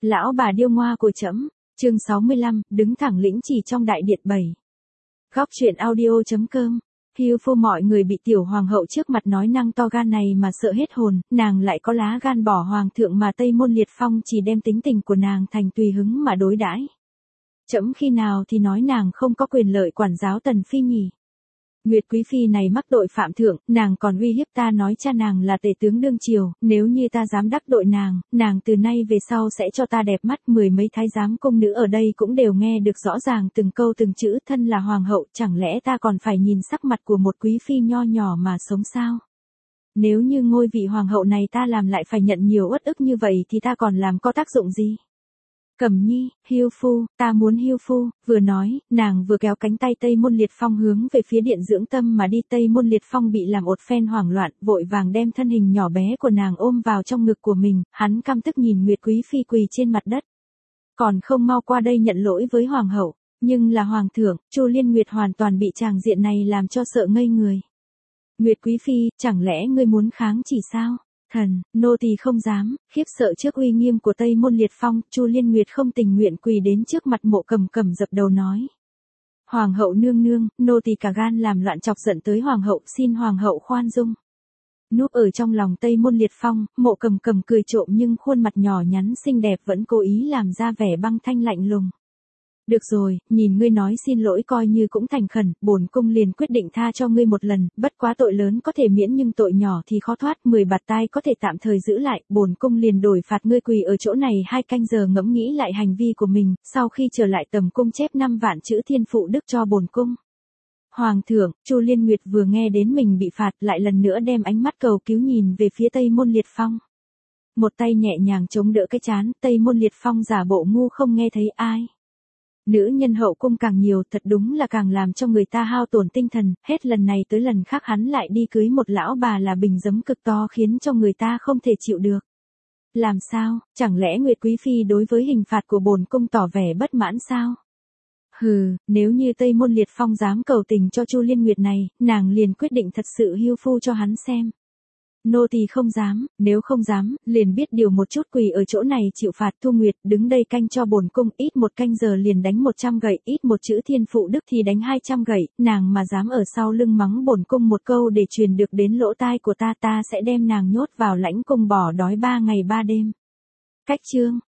Lão bà điêu ngoa của trẫm. Chương 65, đứng thẳng lĩnh chỉ trong đại điện 7. Góc truyện audio.com. Hiu phu mọi người bị tiểu hoàng hậu trước mặt nói năng to gan này mà sợ hết hồn, nàng lại có lá gan bỏ hoàng thượng mà Tây Môn Liệt Phong chỉ đem tính tình của nàng thành tùy hứng mà đối đãi. Trẫm khi nào thì nói nàng không có quyền lợi quản giáo Tần Phi nhỉ? Nguyệt Quý Phi này mắc tội phạm thượng, nàng còn uy hiếp ta nói cha nàng là tể tướng đương triều, nếu như ta dám đắc tội nàng từ nay về sau sẽ cho ta đẹp mắt. Mười mấy thái giám cung nữ ở đây cũng đều nghe được rõ ràng từng câu từng chữ. Thân là hoàng hậu, chẳng lẽ ta còn phải nhìn sắc mặt của một quý phi nho nhỏ mà sống sao? Nếu như ngôi vị hoàng hậu này ta làm lại phải nhận nhiều uất ức như vậy thì ta còn làm có tác dụng gì? Cẩm Nhi, Hiu phu, ta muốn Hiu phu. Vừa nói, nàng vừa kéo cánh tay Tây Môn Liệt Phong hướng về phía điện dưỡng tâm mà đi. Tây Môn Liệt Phong bị làm một phen hoảng loạn, vội vàng đem thân hình nhỏ bé của nàng ôm vào trong ngực của mình, hắn căm tức nhìn Nguyệt Quý Phi quỳ trên mặt đất. Còn không mau qua đây nhận lỗi với hoàng hậu. Nhưng là hoàng thượng, Chu Liên Nguyệt hoàn toàn bị tràng diện này làm cho sợ ngây người. Nguyệt Quý Phi, chẳng lẽ ngươi muốn kháng chỉ sao? Thần, nô tỳ không dám. Khiếp sợ trước uy nghiêm của Tây Môn Liệt Phong, Chu Liên Nguyệt không tình nguyện quỳ đến trước mặt Mộ Cầm Cầm dập đầu nói: Hoàng hậu nương nương, nô tỳ cả gan làm loạn chọc giận tới hoàng hậu, xin hoàng hậu khoan dung. Núp ở trong lòng Tây Môn Liệt Phong, Mộ Cầm Cầm cười trộm nhưng khuôn mặt nhỏ nhắn xinh đẹp vẫn cố ý làm ra vẻ băng thanh lạnh lùng. Được rồi, nhìn ngươi nói xin lỗi coi như cũng thành khẩn, bổn cung liền quyết định tha cho ngươi một lần, bất quá tội lớn có thể miễn nhưng tội nhỏ thì khó thoát, 10 bạt tai có thể tạm thời giữ lại, bổn cung liền đổi phạt ngươi quỳ ở chỗ này 2 canh giờ ngẫm nghĩ lại hành vi của mình, sau khi trở lại tầm cung chép 5 vạn chữ thiên phụ đức cho bổn cung. Hoàng thượng, Chu Liên Nguyệt vừa nghe đến mình bị phạt lại lần nữa đem ánh mắt cầu cứu nhìn về phía Tây Môn Liệt Phong. Một tay nhẹ nhàng chống đỡ cái trán, Tây Môn Liệt Phong giả bộ ngu không nghe thấy ai. Nữ nhân hậu cung càng nhiều thật đúng là càng làm cho người ta hao tổn tinh thần, hết lần này tới lần khác hắn lại đi cưới một lão bà là bình giấm cực to khiến cho người ta không thể chịu được. Làm sao, chẳng lẽ Nguyệt Quý Phi đối với hình phạt của bổn cung tỏ vẻ bất mãn sao? Hừ, nếu như Tây Môn Liệt Phong dám cầu tình cho Chu Liên Nguyệt này, nàng liền quyết định thật sự hiu phu cho hắn xem. Nô tỳ không dám, nếu không dám, liền biết điều một chút quỳ ở chỗ này chịu phạt. Thu Nguyệt, đứng đây canh cho bổn cung, ít một canh giờ liền đánh 100 gậy, ít một chữ thiên phụ đức thì đánh 200 gậy, nàng mà dám ở sau lưng mắng bổn cung một câu để truyền được đến lỗ tai của ta, ta sẽ đem nàng nhốt vào lãnh cung bỏ đói 3 ngày 3 đêm. Cách chương,